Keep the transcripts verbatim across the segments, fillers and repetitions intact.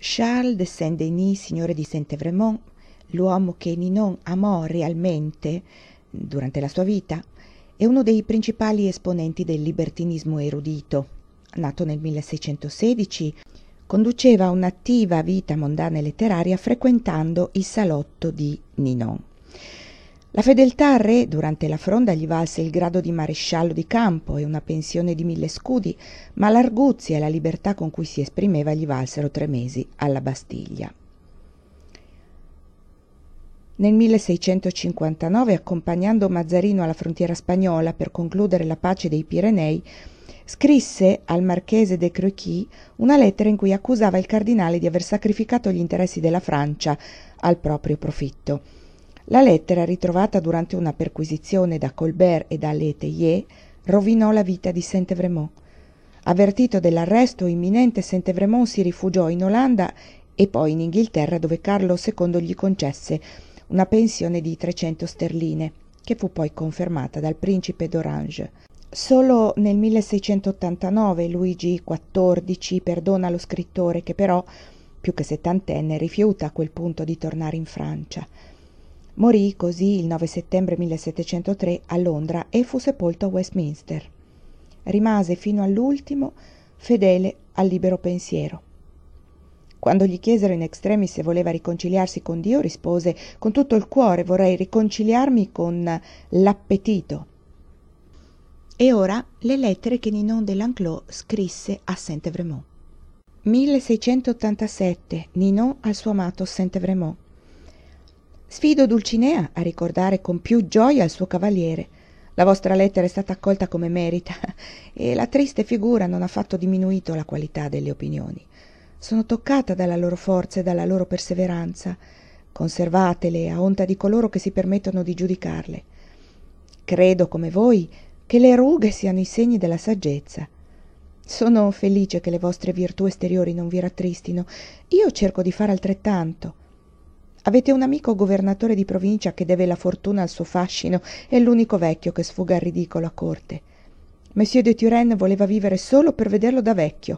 Charles de Saint-Denis, signore di Saint-Évremont, l'uomo che Ninon amò realmente durante la sua vita, è uno dei principali esponenti del libertinismo erudito. Nato nel milleseicentosedici, conduceva un'attiva vita mondana e letteraria frequentando il salotto di Ninon. La fedeltà al re durante la fronda gli valse il grado di maresciallo di campo e una pensione di mille scudi, ma l'arguzia e la libertà con cui si esprimeva gli valsero tre mesi alla Bastiglia. Nel milleseicentocinquantanove, accompagnando Mazzarino alla frontiera spagnola per concludere la pace dei Pirenei, scrisse al marchese de Crequy una lettera in cui accusava il cardinale di aver sacrificato gli interessi della Francia al proprio profitto. La lettera, ritrovata durante una perquisizione da Colbert e da Létellier, rovinò la vita di Saint-Évremont. Avvertito dell'arresto imminente, Saint-Évremont si rifugiò in Olanda e poi in Inghilterra, dove Carlo secondo gli concesse una pensione di trecento sterline, che fu poi confermata dal principe d'Orange. Solo nel milleseicentottantanove Luigi quattordici perdona lo scrittore, che però, più che settantenne, rifiuta a quel punto di tornare in Francia. Morì così il nove settembre millesettecentotre a Londra e fu sepolto a Westminster. Rimase fino all'ultimo fedele al libero pensiero. Quando gli chiesero in extremis se voleva riconciliarsi con Dio, rispose: «Con tutto il cuore vorrei riconciliarmi con l'appetito». E ora le lettere che Ninon de l'Enclos scrisse a Saint-Évremont. milleseicentottantasette. Ninon al suo amato Saint-Évremont. Sfido Dulcinea a ricordare con più gioia il suo cavaliere. La vostra lettera è stata accolta come merita e la triste figura non ha affatto diminuito la qualità delle opinioni. Sono toccata dalla loro forza e dalla loro perseveranza. Conservatele a onta di coloro che si permettono di giudicarle. Credo, come voi, che le rughe siano i segni della saggezza. Sono felice che le vostre virtù esteriori non vi rattristino. Io cerco di fare altrettanto. Avete un amico governatore di provincia che deve la fortuna al suo fascino, è l'unico vecchio che sfuga al ridicolo a corte. Monsieur de Turenne voleva vivere solo per vederlo da vecchio.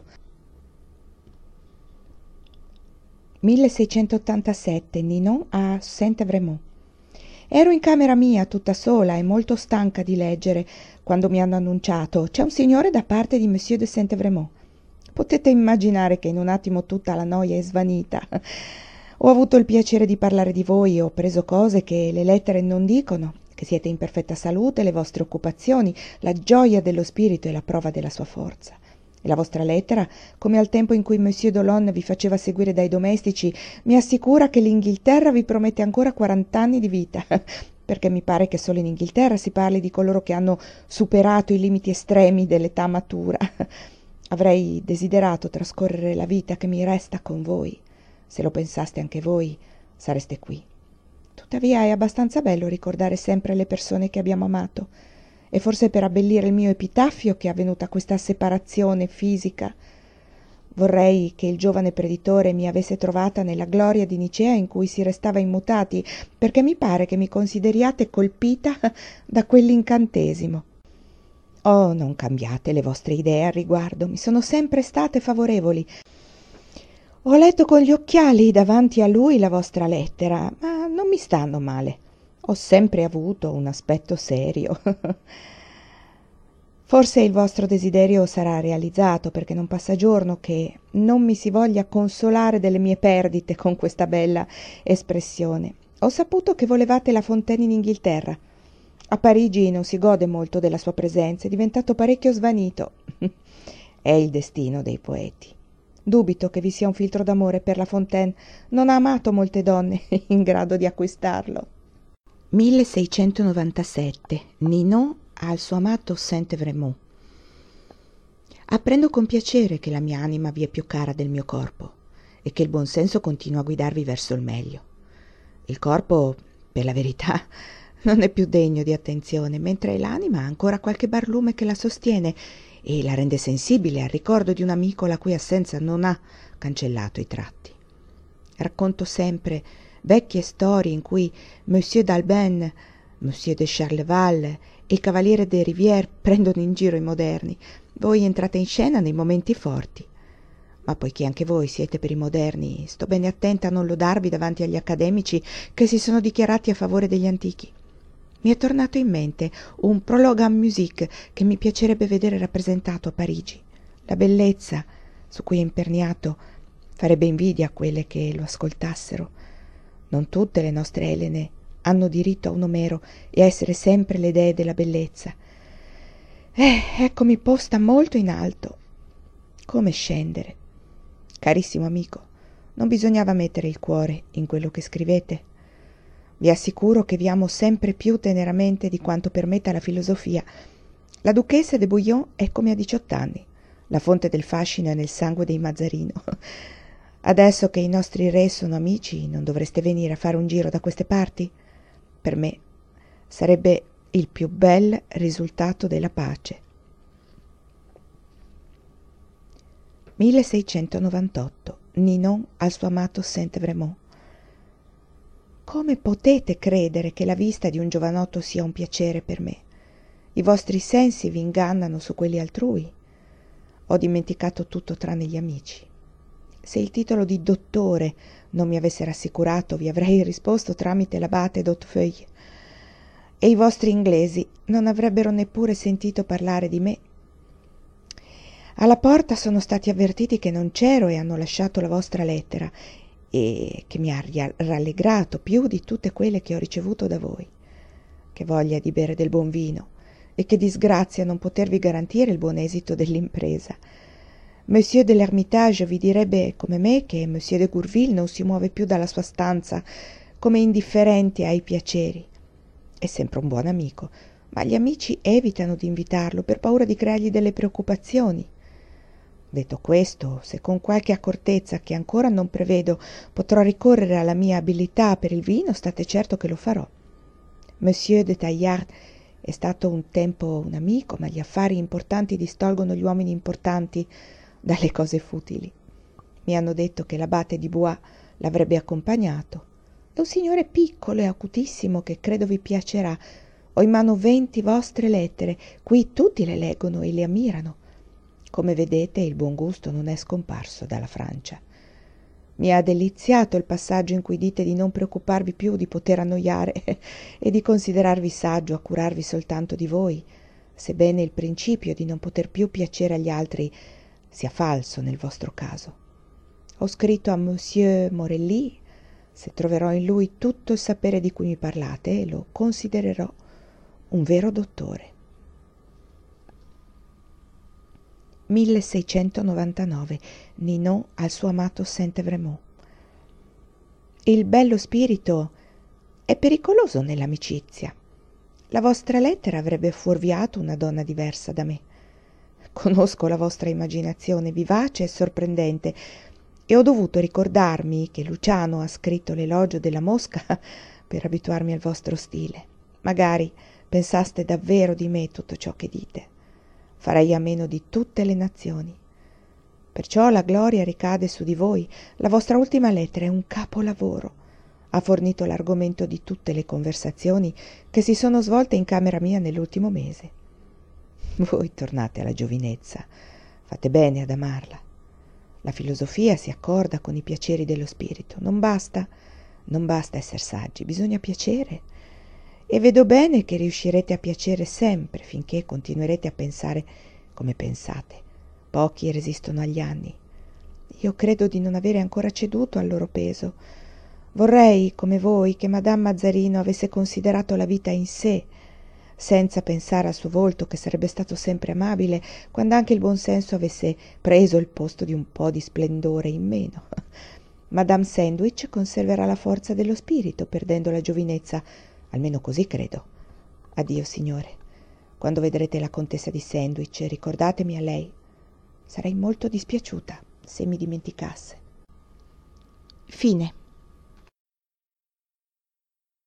milleseicentottantasette. Ninon a Saint-Évremont. Ero in camera mia tutta sola e molto stanca di leggere quando mi hanno annunciato: «C'è un signore da parte di Monsieur de Saint-Évremont». Potete immaginare che in un attimo tutta la noia è svanita. Ho avuto il piacere di parlare di voi e ho preso cose che le lettere non dicono, che siete in perfetta salute, le vostre occupazioni, la gioia dello spirito e la prova della sua forza. E la vostra lettera, come al tempo in cui Monsieur d'Olonne vi faceva seguire dai domestici, mi assicura che l'Inghilterra vi promette ancora quarant'anni di vita, perché mi pare che solo in Inghilterra si parli di coloro che hanno superato i limiti estremi dell'età matura. Avrei desiderato trascorrere la vita che mi resta con voi. Se lo pensaste anche voi, sareste qui. Tuttavia è abbastanza bello ricordare sempre le persone che abbiamo amato, e forse per abbellire il mio epitaffio che è avvenuta questa separazione fisica. Vorrei che il giovane preditore mi avesse trovata nella gloria di Nicea in cui si restava immutati, perché mi pare che mi consideriate colpita da quell'incantesimo. Oh, non cambiate le vostre idee al riguardo, mi sono sempre state favorevoli. Ho letto con gli occhiali davanti a lui la vostra lettera, ma non mi stanno male. Ho sempre avuto un aspetto serio. Forse il vostro desiderio sarà realizzato, perché non passa giorno che non mi si voglia consolare delle mie perdite con questa bella espressione. Ho saputo che volevate la Fontaine in Inghilterra. A Parigi non si gode molto della sua presenza, è diventato parecchio svanito. È il destino dei poeti. Dubito che vi sia un filtro d'amore per la Fontaine. Non ha amato molte donne in grado di acquistarlo. milleseicentonovantasette. Ninon al suo amato Saint-Évremont. Apprendo con piacere che la mia anima vi è più cara del mio corpo e che il buon senso continua a guidarvi verso il meglio. Il corpo, per la verità, non è più degno di attenzione, mentre l'anima ha ancora qualche barlume che la sostiene e la rende sensibile al ricordo di un amico la cui assenza non ha cancellato i tratti. Racconto sempre vecchie storie in cui Monsieur d'Albin, Monsieur de Charleval e il cavaliere de Rivière prendono in giro i moderni. Voi entrate in scena nei momenti forti. Ma poiché anche voi siete per i moderni, sto bene attenta a non lodarvi davanti agli accademici che si sono dichiarati a favore degli antichi. Mi è tornato in mente un prologue en musique che mi piacerebbe vedere rappresentato a Parigi. La bellezza su cui è imperniato farebbe invidia a quelle che lo ascoltassero. Non tutte le nostre Elene hanno diritto a un Omero e a essere sempre le dee della bellezza. Eh, eccomi posta molto in alto. Come scendere? Carissimo amico, non bisognava mettere il cuore in quello che scrivete. Vi assicuro che vi amo sempre più teneramente di quanto permetta la filosofia. La duchessa de Bouillon è come a diciotto anni. La fonte del fascino è nel sangue dei Mazzarino. Adesso che i nostri re sono amici, non dovreste venire a fare un giro da queste parti? Per me sarebbe il più bel risultato della pace. milleseicentonovantotto. Ninon al suo amato Saint-Vraiment. Come potete credere che la vista di un giovanotto sia un piacere per me? I vostri sensi vi ingannano su quelli altrui. Ho dimenticato tutto tranne gli amici. Se il titolo di dottore non mi avesse rassicurato, vi avrei risposto tramite l'abate d'Hautefeuille, e i vostri inglesi non avrebbero neppure sentito parlare di me. Alla porta sono stati avvertiti che non c'ero e hanno lasciato la vostra lettera, e che mi ha rallegrato più di tutte quelle che ho ricevuto da voi. Che voglia di bere del buon vino, e che disgrazia non potervi garantire il buon esito dell'impresa. Monsieur de l'Ermitage vi direbbe come me che Monsieur de Gourville non si muove più dalla sua stanza, come indifferente ai piaceri. È sempre un buon amico, ma gli amici evitano di invitarlo per paura di creargli delle preoccupazioni. Detto questo, se con qualche accortezza che ancora non prevedo potrò ricorrere alla mia abilità per il vino, state certo che lo farò. Monsieur de Taillard è stato un tempo un amico, ma gli affari importanti distolgono gli uomini importanti dalle cose futili. Mi hanno detto che l'abate di Blois l'avrebbe accompagnato. È un signore piccolo e acutissimo che credo vi piacerà. Ho in mano venti vostre lettere, qui tutti le leggono e le ammirano. Come vedete, il buon gusto non è scomparso dalla Francia. Mi ha deliziato il passaggio in cui dite di non preoccuparvi più di poter annoiare e di considerarvi saggio a curarvi soltanto di voi, sebbene il principio di non poter più piacere agli altri sia falso nel vostro caso. Ho scritto a Monsieur Morelli. Se troverò in lui tutto il sapere di cui mi parlate, lo considererò un vero dottore. milleseicentonovantanove. Ninon al suo amato Saint-Vraiment. Il bello spirito è pericoloso nell'amicizia. La vostra lettera avrebbe fuorviato una donna diversa da me. Conosco la vostra immaginazione vivace e sorprendente, e ho dovuto ricordarmi che Luciano ha scritto l'elogio della mosca per abituarmi al vostro stile. Magari pensaste davvero di me tutto ciò che dite. Farei a meno di tutte le nazioni. Perciò la gloria ricade su di voi. La vostra ultima lettera è un capolavoro. Ha fornito l'argomento di tutte le conversazioni che si sono svolte in camera mia nell'ultimo mese. Voi tornate alla giovinezza. Fate bene ad amarla. La filosofia si accorda con i piaceri dello spirito. Non basta, non basta essere saggi, bisogna piacere. E vedo bene che riuscirete a piacere sempre finché continuerete a pensare come pensate. Pochi resistono agli anni. Io credo di non avere ancora ceduto al loro peso. Vorrei, come voi, che Madame Mazzarino avesse considerato la vita in sé, senza pensare al suo volto che sarebbe stato sempre amabile, quando anche il buon senso avesse preso il posto di un po' di splendore in meno. Madame Sandwich conserverà la forza dello spirito, perdendo la giovinezza, almeno così credo. Addio, signore. Quando vedrete la contessa di Sandwich, ricordatemi a lei. Sarei molto dispiaciuta se mi dimenticasse. Fine.